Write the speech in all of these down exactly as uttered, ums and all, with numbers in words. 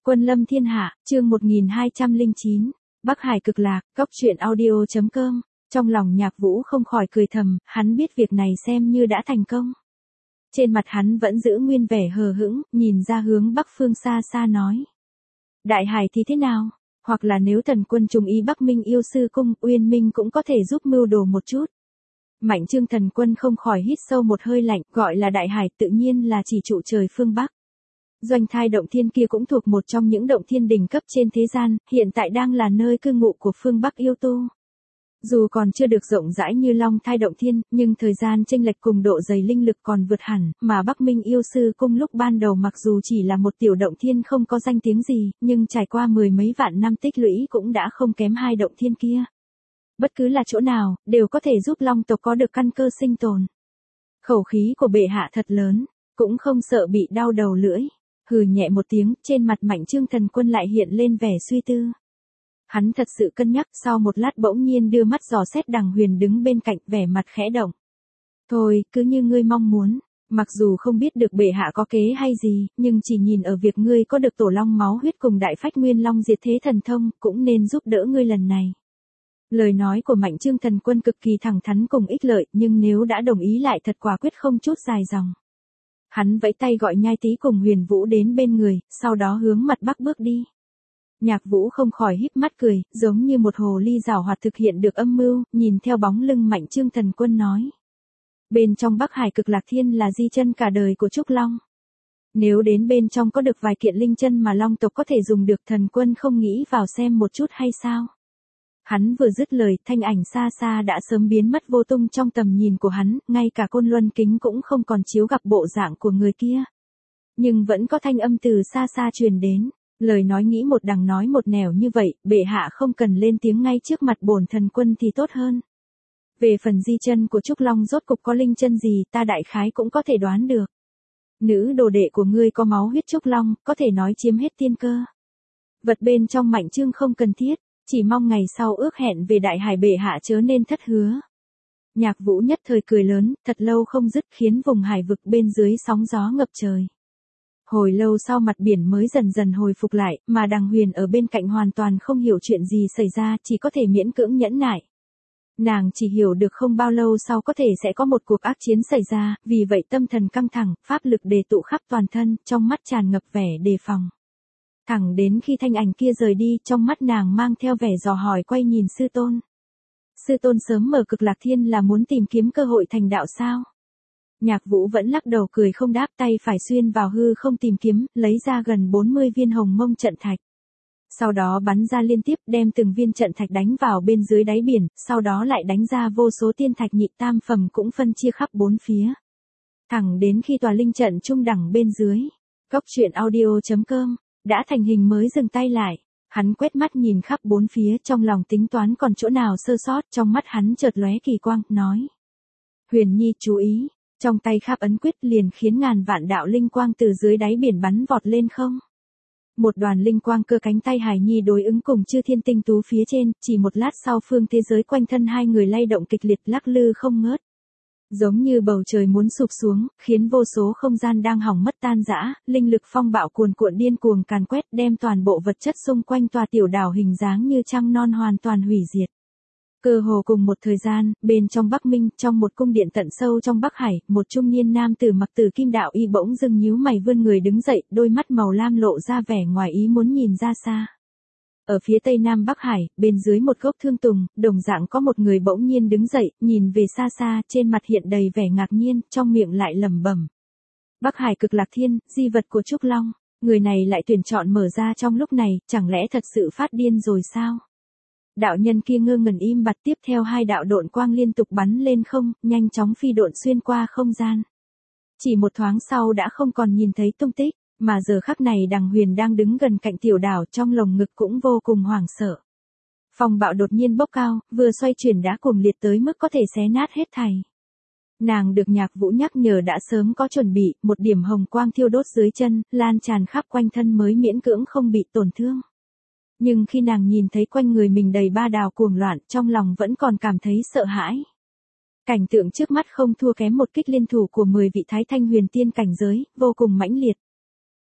Quân lâm thiên hạ, chương một nghìn hai trăm lẻ chín, Bắc Hải cực lạc, cốc truyện audio chấm com. Trong lòng Nhạc Vũ không khỏi cười thầm, hắn biết việc này xem như đã thành công. Trên mặt hắn vẫn giữ nguyên vẻ hờ hững, nhìn ra hướng bắc phương xa xa nói. Đại Hải thì thế nào? Hoặc là nếu thần quân trùng ý Bắc Minh yêu sư cung, Uyên Minh cũng có thể giúp mưu đồ một chút. Mạnh Trương thần quân không khỏi hít sâu một hơi lạnh, gọi là Đại Hải tự nhiên là chỉ trụ trời phương Bắc. Doanh Thai động thiên kia cũng thuộc một trong những động thiên đỉnh cấp trên thế gian, hiện tại đang là nơi cư ngụ của phương Bắc yêu tu. Dù còn chưa được rộng rãi như Long Thai động thiên, nhưng thời gian chênh lệch cùng độ dày linh lực còn vượt hẳn, mà Bắc Minh yêu sư cung lúc ban đầu mặc dù chỉ là một tiểu động thiên không có danh tiếng gì, nhưng trải qua mười mấy vạn năm tích lũy cũng đã không kém hai động thiên kia. Bất cứ là chỗ nào, đều có thể giúp Long tộc có được căn cơ sinh tồn. Khẩu khí của bệ hạ thật lớn, cũng không sợ bị đau đầu lưỡi. Hừ nhẹ một tiếng, trên mặt Mạnh Trương thần quân lại hiện lên vẻ suy tư. Hắn thật sự cân nhắc, sau một lát bỗng nhiên đưa mắt dò xét Đằng Huyền đứng bên cạnh, vẻ mặt khẽ động. Thôi, cứ như ngươi mong muốn, mặc dù không biết được bệ hạ có kế hay gì, nhưng chỉ nhìn ở việc ngươi có được tổ long máu huyết cùng đại phách nguyên long diệt thế thần thông, cũng nên giúp đỡ ngươi lần này. Lời nói của Mạnh Trương thần quân cực kỳ thẳng thắn cùng ích lợi, nhưng nếu đã đồng ý lại thật quả quyết không chút dài dòng. Hắn vẫy tay gọi Nhai Tý cùng Huyền Vũ đến bên người, sau đó hướng mặt bắc bước đi. Nhạc Vũ không khỏi híp mắt cười, giống như một hồ ly giảo hoạt thực hiện được âm mưu, nhìn theo bóng lưng Mạnh Trương thần quân nói. Bên trong Bắc Hải cực lạc thiên là di chân cả đời của Trúc Long. Nếu đến bên trong có được vài kiện linh chân mà Long tộc có thể dùng được, thần quân không nghĩ vào xem một chút hay sao? Hắn vừa dứt lời, thanh ảnh xa xa đã sớm biến mất vô tung trong tầm nhìn của hắn, ngay cả côn luân kính cũng không còn chiếu gặp bộ dạng của người kia. Nhưng vẫn có thanh âm từ xa xa truyền đến, lời nói nghĩ một đằng nói một nẻo như vậy, bệ hạ không cần lên tiếng ngay trước mặt bổn thần quân thì tốt hơn. Về phần di chân của Trúc Long rốt cục có linh chân gì, ta đại khái cũng có thể đoán được. Nữ đồ đệ của ngươi có máu huyết Trúc Long, có thể nói chiếm hết tiên cơ. Vật bên trong Mạnh Trương không cần thiết. Chỉ mong ngày sau ước hẹn về Đại Hải bệ hạ chớ nên thất hứa. Nhạc Vũ nhất thời cười lớn, thật lâu không dứt, khiến vùng hải vực bên dưới sóng gió ngập trời. Hồi lâu sau mặt biển mới dần dần hồi phục lại, mà Đằng Huyền ở bên cạnh hoàn toàn không hiểu chuyện gì xảy ra, chỉ có thể miễn cưỡng nhẫn nại. Nàng chỉ hiểu được không bao lâu sau có thể sẽ có một cuộc ác chiến xảy ra, vì vậy tâm thần căng thẳng, pháp lực đề tụ khắp toàn thân, trong mắt tràn ngập vẻ đề phòng. Thẳng đến khi thanh ảnh kia rời đi, trong mắt nàng mang theo vẻ dò hỏi quay nhìn sư tôn. Sư tôn sớm mở cực lạc thiên là muốn tìm kiếm cơ hội thành đạo sao? Nhạc Vũ vẫn lắc đầu cười không đáp, tay phải xuyên vào hư không tìm kiếm, lấy ra gần bốn mươi viên hồng mông trận thạch. Sau đó bắn ra liên tiếp, đem từng viên trận thạch đánh vào bên dưới đáy biển, sau đó lại đánh ra vô số tiên thạch nhị tam phẩm cũng phân chia khắp bốn phía. Thẳng đến khi tòa linh trận trung đẳng bên dưới. Cốc truyện audio chấm com. Đã thành hình mới dừng tay lại, hắn quét mắt nhìn khắp bốn phía, trong lòng tính toán còn chỗ nào sơ sót, trong mắt hắn chợt lóe kỳ quang, nói. Huyền Nhi chú ý, trong tay khắp ấn quyết liền khiến ngàn vạn đạo linh quang từ dưới đáy biển bắn vọt lên không. Một đoàn linh quang cơ cánh tay Hải Nhi đối ứng cùng chư thiên tinh tú phía trên, chỉ một lát sau phương thế giới quanh thân hai người lay động kịch liệt lắc lư không ngớt. Giống như bầu trời muốn sụp xuống, khiến vô số không gian đang hỏng mất tan rã, linh lực phong bạo cuồn cuộn điên cuồng càn quét, đem toàn bộ vật chất xung quanh tòa tiểu đảo hình dáng như trăng non hoàn toàn hủy diệt. Cơ hồ cùng một thời gian, bên trong Bắc Minh, trong một cung điện tận sâu trong Bắc Hải, một trung niên nam tử mặc tử kim đạo y bỗng dưng nhíu mày vươn người đứng dậy, đôi mắt màu lam lộ ra vẻ ngoài ý muốn nhìn ra xa. Ở phía tây nam Bắc Hải, bên dưới một gốc thương tùng, đồng dạng có một người bỗng nhiên đứng dậy, nhìn về xa xa, trên mặt hiện đầy vẻ ngạc nhiên, trong miệng lại lẩm bẩm. Bắc Hải cực lạc thiên, di vật của Trúc Long, người này lại tuyển chọn mở ra trong lúc này, chẳng lẽ thật sự phát điên rồi sao? Đạo nhân kia ngơ ngẩn im bặt, tiếp theo hai đạo độn quang liên tục bắn lên không, nhanh chóng phi độn xuyên qua không gian. Chỉ một thoáng sau đã không còn nhìn thấy tung tích. Mà giờ khắc này Đằng Huyền đang đứng gần cạnh tiểu đảo, trong lồng ngực cũng vô cùng hoảng sợ. Phong bạo đột nhiên bốc cao, vừa xoay chuyển đã cuồng liệt tới mức có thể xé nát hết thảy. Nàng được Nhạc Vũ nhắc nhở đã sớm có chuẩn bị, một điểm hồng quang thiêu đốt dưới chân, lan tràn khắp quanh thân mới miễn cưỡng không bị tổn thương. Nhưng khi nàng nhìn thấy quanh người mình đầy ba đào cuồng loạn, trong lòng vẫn còn cảm thấy sợ hãi. Cảnh tượng trước mắt không thua kém một kích liên thủ của mười vị thái thanh huyền tiên cảnh giới, vô cùng mãnh liệt.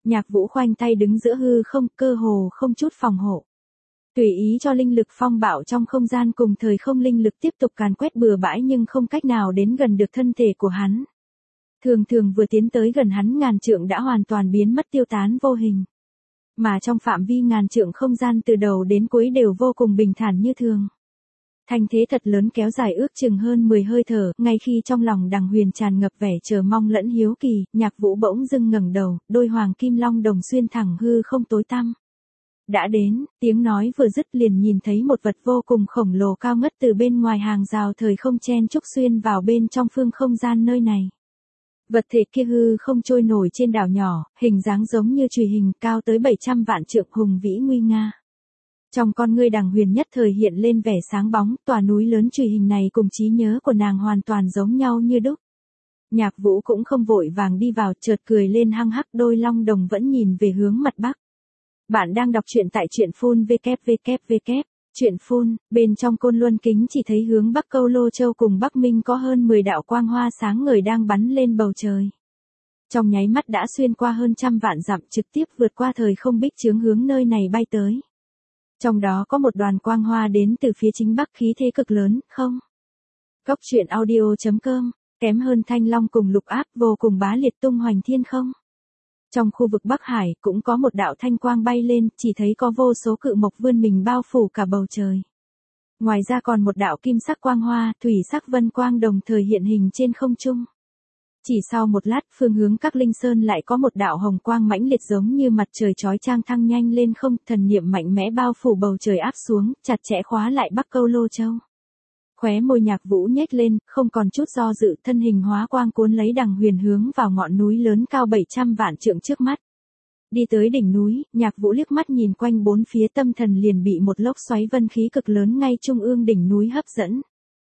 Nhạc Vũ khoanh tay đứng giữa hư không, cơ hồ không chút phòng hộ. Tùy ý cho linh lực phong bạo trong không gian cùng thời không linh lực tiếp tục càn quét bừa bãi nhưng không cách nào đến gần được thân thể của hắn. Thường thường vừa tiến tới gần hắn ngàn trượng đã hoàn toàn biến mất tiêu tán vô hình. Mà trong phạm vi ngàn trượng không gian từ đầu đến cuối đều vô cùng bình thản như thường. Thanh thế thật lớn kéo dài ước chừng hơn mười hơi thở, ngay khi trong lòng Đằng Huyền tràn ngập vẻ chờ mong lẫn hiếu kỳ, Nhạc Vũ bỗng dưng ngẩng đầu, đôi hoàng kim long đồng xuyên thẳng hư không tối tăm. Đã đến, tiếng nói vừa dứt liền nhìn thấy một vật vô cùng khổng lồ cao ngất từ bên ngoài hàng rào thời không chen chúc xuyên vào bên trong phương không gian nơi này. Vật thể kia hư không trôi nổi trên đảo nhỏ, hình dáng giống như chùy hình cao tới bảy trăm vạn trượng hùng vĩ nguy nga. Trong con ngươi Đằng Huyền nhất thời hiện lên vẻ sáng bóng, tòa núi lớn chùy hình này cùng trí nhớ của nàng hoàn toàn giống nhau như đúc. Nhạc Vũ cũng không vội vàng đi vào, chợt cười lên hăng hắc, đôi long đồng vẫn nhìn về hướng mặt bắc. Bạn đang đọc truyện tại truyện phun vê kép vê kép vê kép. Truyện phun, bên trong Côn Luân Kính chỉ thấy hướng Bắc Câu Lô Châu cùng Bắc Minh có hơn mười đạo quang hoa sáng ngời đang bắn lên bầu trời. Trong nháy mắt đã xuyên qua hơn trăm vạn dặm trực tiếp vượt qua thời không bích chướng hướng nơi này bay tới. Trong đó có một đoàn quang hoa đến từ phía chính Bắc khí thế cực lớn, không? Góc truyện audio chấm com, kém hơn Thanh Long cùng Lục Áp vô cùng bá liệt tung hoành thiên không? Trong khu vực Bắc Hải cũng có một đạo thanh quang bay lên, chỉ thấy có vô số cự mộc vươn mình bao phủ cả bầu trời. Ngoài ra còn một đạo kim sắc quang hoa, thủy sắc vân quang đồng thời hiện hình trên không trung. Chỉ sau một lát, phương hướng Các Linh Sơn lại có một đạo hồng quang mãnh liệt giống như mặt trời chói chang thăng nhanh lên không, thần niệm mạnh mẽ bao phủ bầu trời áp xuống, chặt chẽ khóa lại Bắc Câu Lô Châu. Khóe môi Nhạc Vũ nhếch lên, không còn chút do dự, thân hình hóa quang cuốn lấy Đằng Huyền hướng vào ngọn núi lớn cao bảy trăm vạn trượng trước mắt. Đi tới đỉnh núi, Nhạc Vũ liếc mắt nhìn quanh bốn phía, tâm thần liền bị một lốc xoáy vân khí cực lớn ngay trung ương đỉnh núi hấp dẫn.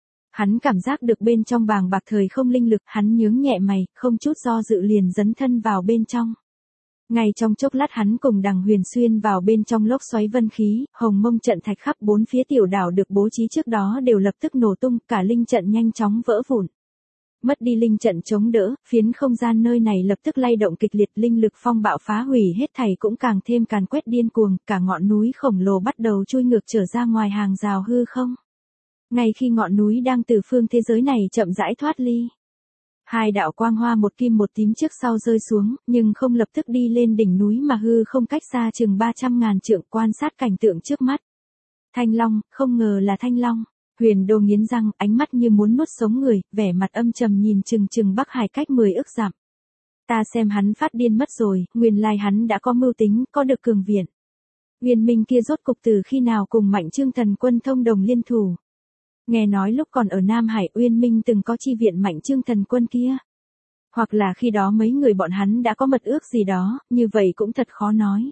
Hắn cảm giác được bên trong bàng bạc thời không linh lực, hắn nhướng nhẹ mày, không chút do dự liền dấn thân vào bên trong. Ngay trong chốc lát hắn cùng Đằng Huyền xuyên vào bên trong lốc xoáy vân khí, hồng mông trận thạch khắp bốn phía tiểu đảo được bố trí trước đó đều lập tức nổ tung, cả linh trận nhanh chóng vỡ vụn. Mất đi linh trận chống đỡ, phiến không gian nơi này lập tức lay động kịch liệt, linh lực phong bạo phá hủy hết thảy cũng càng thêm càn quét điên cuồng, cả ngọn núi khổng lồ bắt đầu chui ngược trở ra ngoài hàng rào hư không. Ngay khi ngọn núi đang từ phương thế giới này chậm rãi thoát ly, hai đạo quang hoa một kim một tím trước sau rơi xuống, nhưng không lập tức đi lên đỉnh núi mà hư không cách xa chừng ba trăm ngàn trượng, quan sát cảnh tượng trước mắt. Thanh Long, không ngờ là Thanh Long. Huyền Đô nghiến răng, ánh mắt như muốn nuốt sống người, vẻ mặt âm trầm nhìn chừng chừng Bắc Hải cách mười ức dặm. Ta xem hắn phát điên mất rồi, nguyên lai hắn đã có mưu tính, có được cường viện. Uyên Minh kia rốt cục từ khi nào cùng Mạnh Trương Thần Quân thông đồng liên thủ. Nghe nói lúc còn ở Nam Hải Uyên Minh từng có chi viện Mạnh Trương Thần Quân kia. Hoặc là khi đó mấy người bọn hắn đã có mật ước gì đó, như vậy cũng thật khó nói.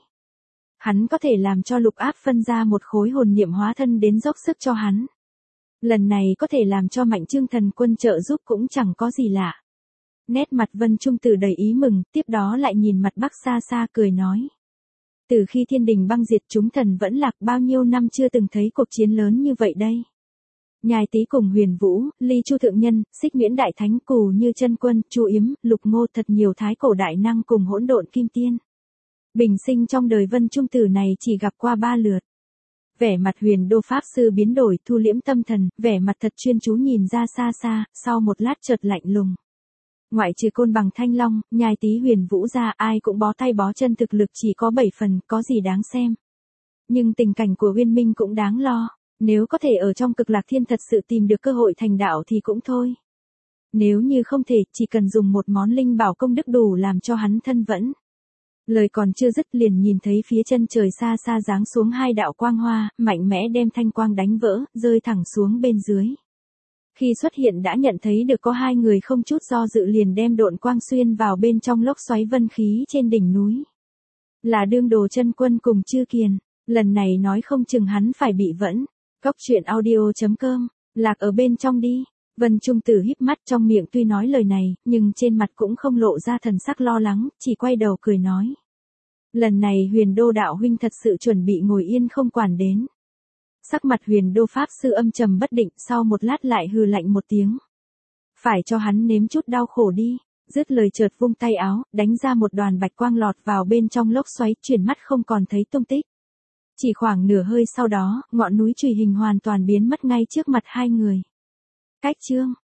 Hắn có thể làm cho Lục Áp phân ra một khối hồn niệm hóa thân đến dốc sức cho hắn. Lần này có thể làm cho Mạnh Trương Thần Quân trợ giúp cũng chẳng có gì lạ. Nét mặt Vân Trung Tử đầy ý mừng, tiếp đó lại nhìn mặt Bắc xa xa cười nói. Từ khi thiên đình băng diệt chúng thần vẫn lạc, bao nhiêu năm chưa từng thấy cuộc chiến lớn như vậy đây. Nhai Tý cùng Huyền Vũ, Ly Chu Thượng Nhân, Xích Nguyễn Đại Thánh, Cù Như Chân Quân, Chu Yếm, Lục Ngô, thật nhiều thái cổ đại năng cùng hỗn độn kim tiên. Bình sinh trong đời Vân Trung Tử này chỉ gặp qua ba lượt. Vẻ mặt Huyền Đô Pháp Sư biến đổi, thu liễm tâm thần, vẻ mặt thật chuyên chú nhìn ra xa xa, sau một lát chợt lạnh lùng. Ngoại trừ Côn Bằng Thanh Long, Nhai Tý Huyền Vũ ra, ai cũng bó tay bó chân, thực lực chỉ có bảy phần, có gì đáng xem. Nhưng tình cảnh của Uyên Minh cũng đáng lo, nếu có thể ở trong Cực Lạc Thiên thật sự tìm được cơ hội thành đạo thì cũng thôi. Nếu như không thể, chỉ cần dùng một món linh bảo công đức đủ làm cho hắn thân vẫn. Lời còn chưa dứt liền nhìn thấy phía chân trời xa xa giáng xuống hai đạo quang hoa, mạnh mẽ đem thanh quang đánh vỡ, rơi thẳng xuống bên dưới. Khi xuất hiện đã nhận thấy được có hai người không chút do dự liền đem độn quang xuyên vào bên trong lốc xoáy vân khí trên đỉnh núi. Là Đương Đồ Chân Quân cùng Chư Kiền, lần này nói không chừng hắn phải bị vẫn. Góc truyện audio chấm com, lạc ở bên trong đi. Vân Trung Tử híp mắt, trong miệng tuy nói lời này, nhưng trên mặt cũng không lộ ra thần sắc lo lắng, chỉ quay đầu cười nói. Lần này Huyền Đô đạo huynh thật sự chuẩn bị ngồi yên không quản đến. Sắc mặt Huyền Đô Pháp Sư âm trầm bất định, sau một lát lại hừ lạnh một tiếng. Phải cho hắn nếm chút đau khổ đi. Dứt lời chợt vung tay áo, đánh ra một đoàn bạch quang lọt vào bên trong lốc xoáy, chuyển mắt không còn thấy tung tích. Chỉ khoảng nửa hơi sau đó, ngọn núi chùy hình hoàn toàn biến mất ngay trước mặt hai người. Cách chương